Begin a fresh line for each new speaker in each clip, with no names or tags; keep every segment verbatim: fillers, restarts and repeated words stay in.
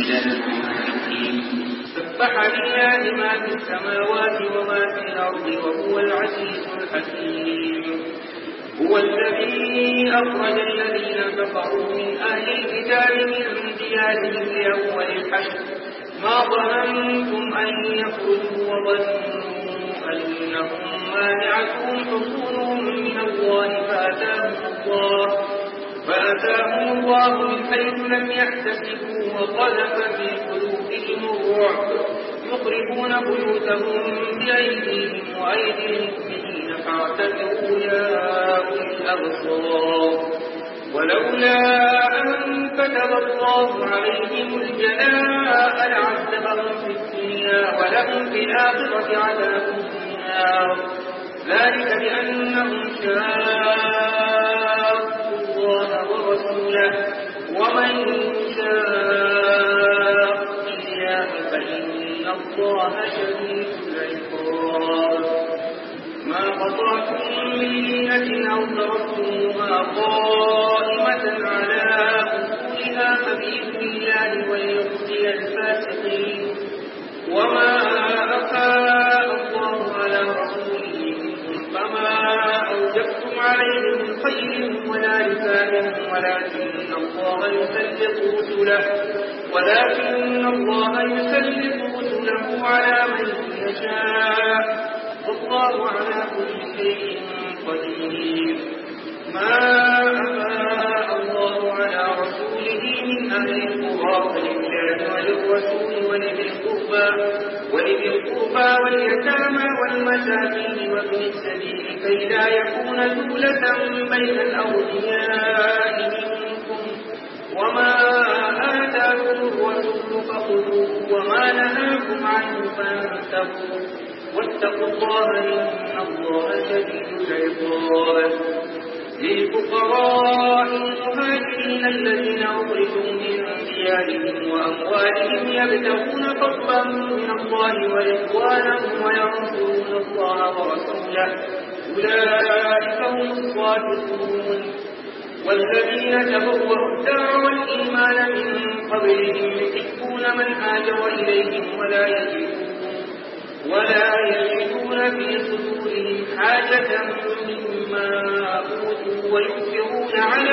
سبح لله ما في السماوات وما في الأرض وهو العزيز الحكيم. هو الذي أخرج الذين كفروا من أهل الكتاب من ديارهم لأول الحشر ما ظننتم أن يخرجوا وظنوا أنهم مانعتهم حصونهم من الله فأتاهم الله فأتاهم الله من حيث لم يحتسبوا وقذف في قلوبهم الرعب يخربون بيوتهم بأيديهم وأيدي المؤمنين فاعتبروا يا أولي الأبصار. ولولا أن كتب الله عليهم الجلاء لعذبهم في الدنيا ولهم في الآخرة عذاب النار ذلك بأنهم شاقوا الله ورسوله ومن يشاق الله فإن الله شديد العقاب. ما قطعتم من لينة أو تركتموها قائمة على أصولها فبإذن الله وليخزي الفاسقين. وما أفاء الله على رسوله منكم فما أوجبتم عليه من خير ولا رفاق ولكن الله يسلط رسله ولكن الله يسلط رسله على من يشاء والله على كل شيء قدير. ما أفاء الله على رسوله من أهل القرى فلله وللرسول ولذي القربى ولذي القربى واليتامى والمساكين وابن السبيل كي لا يكون دولة بين الأغنياء منكم. وما آتاكم الرسول فخذوه وما نهاكم عنه فانتهوا واتقوا الله إن الله شديد العقاب. للفقراء المهاجرين الذين أخرجوا من ديارهم وأموالهم يبتغون فضلا من الله ورضوانا وينصرون الله ورسوله أولئك هم الصادقون. والذين تبوأوا الدار والإيمان من قبلهم يحبون من هاجر إليهم ولا يجدون ولا يجدون في صدورهم حاجة مما أوتوا ويؤثرون على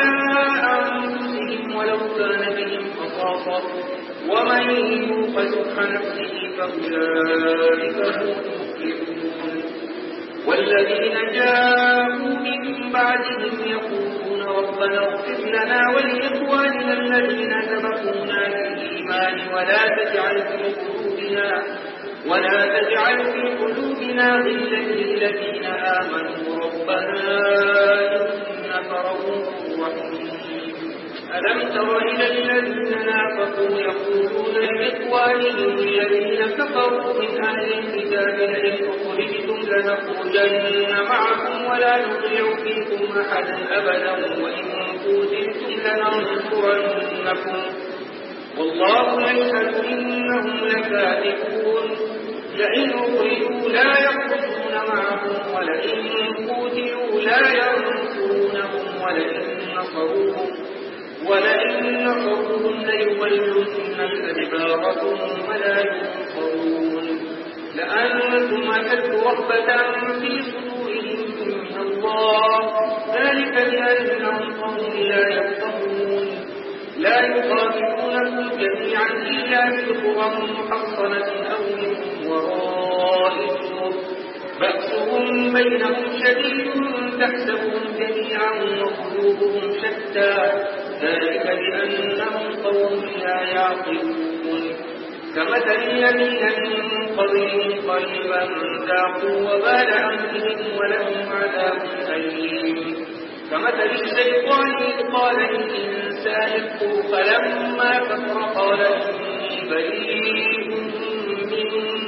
أنفسهم ولو كان بهم خصاصة ومن يوق شح نفسه فأولئك هم المفلحون. والذين جاءوا من بعدهم يقولون ربنا اغفر لنا ولإخواننا الذين سبقونا بالإيمان ولا تجعل في قلوبنا ولا تجعل في قلوبنا غلا للذين آمنوا ربنا إنك رؤوف رحيم. ألم تر إلى الذين نافقوا يقولون لإخوانهم الذين كفروا من أهل الكتاب لئن أخرجتم لنخرجن معكم ولا نطيع فيكم أحدا أبدا وإن قتلتم لننصرنكم والله يشهد إنهم لكاذبون. لئن أخرجوا لا يخرجون معهم ولئن قتلوا لا ينصرونهم ولئن نصروهم ولئن نصروهم ليولن الأدبار ثم لا ينصرون. لأنتم أشد رهبة في صدورهم من الله ذلك بأنهم قوم لا يفقهون. لا يقاتلونكم جميعا إلا في قرى محصنة أو من وراء جدر بأسهم بينهم شديد تحسبهم جميعا وقلوبهم شتى ذلك بأنهم قوم لا يعقلون. كمثل الذين من قبلهم قريبا ذاقوا وبال أمرهم ولهم عذاب أليم. كمثل الشيطان إذ قال للإنسان اكفر فلما كفر قال إني بريء منك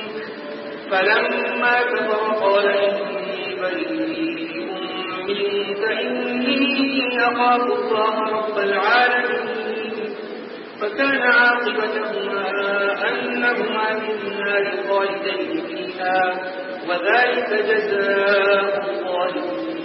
فلما كفر قال إني بريء منك إني أخاف الله رب العالمين. فكان عاقبتهما أنهما في النار خالدين فيها وذلك جزاء الظالمين.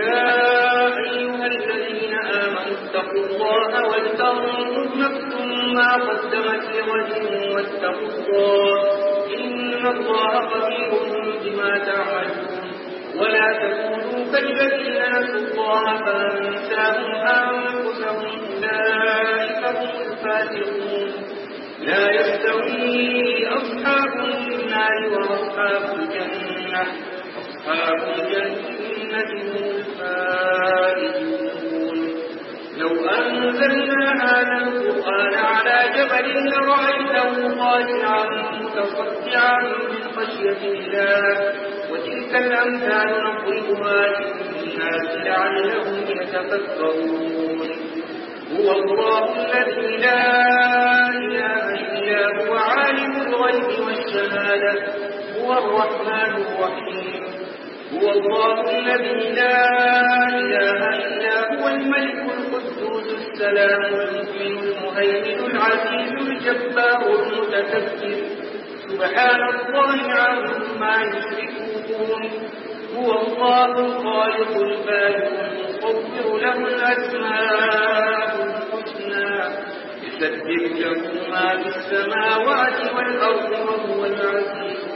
يا أيها الذين آمنوا اتقوا الله ولتنظر نفس ما قدمت لغد واتقوا الله إن الله خبير بما تعملون ولا تكونوا كالذين نسوا الله فأنساهم أنفسهم أولئك هم الفاسقون لا يستوي أصحاب النار وأصحاب الجنة أصحاب الجنة هم الفائزون لو أنزلنا هذا القرآن على جبل لرأيته خاشعا متصدعا من خشية الله وتلك الأمثال نضربها للناس لعلهم يتفكرون هو الله الذي لا إله إلا هو عالم الغيب والشهادة هو الرحمن الرحيم هو الله الذي لا إله إلا هو الملك القدوس السلام المؤمن المهيمن العزيز الجبار المتكبر سبحان الله عما يشركون هو الله الخالق البارئ المصور له الأسماء الحسنى يسبح له ما في السماوات والأرض وهو العزيز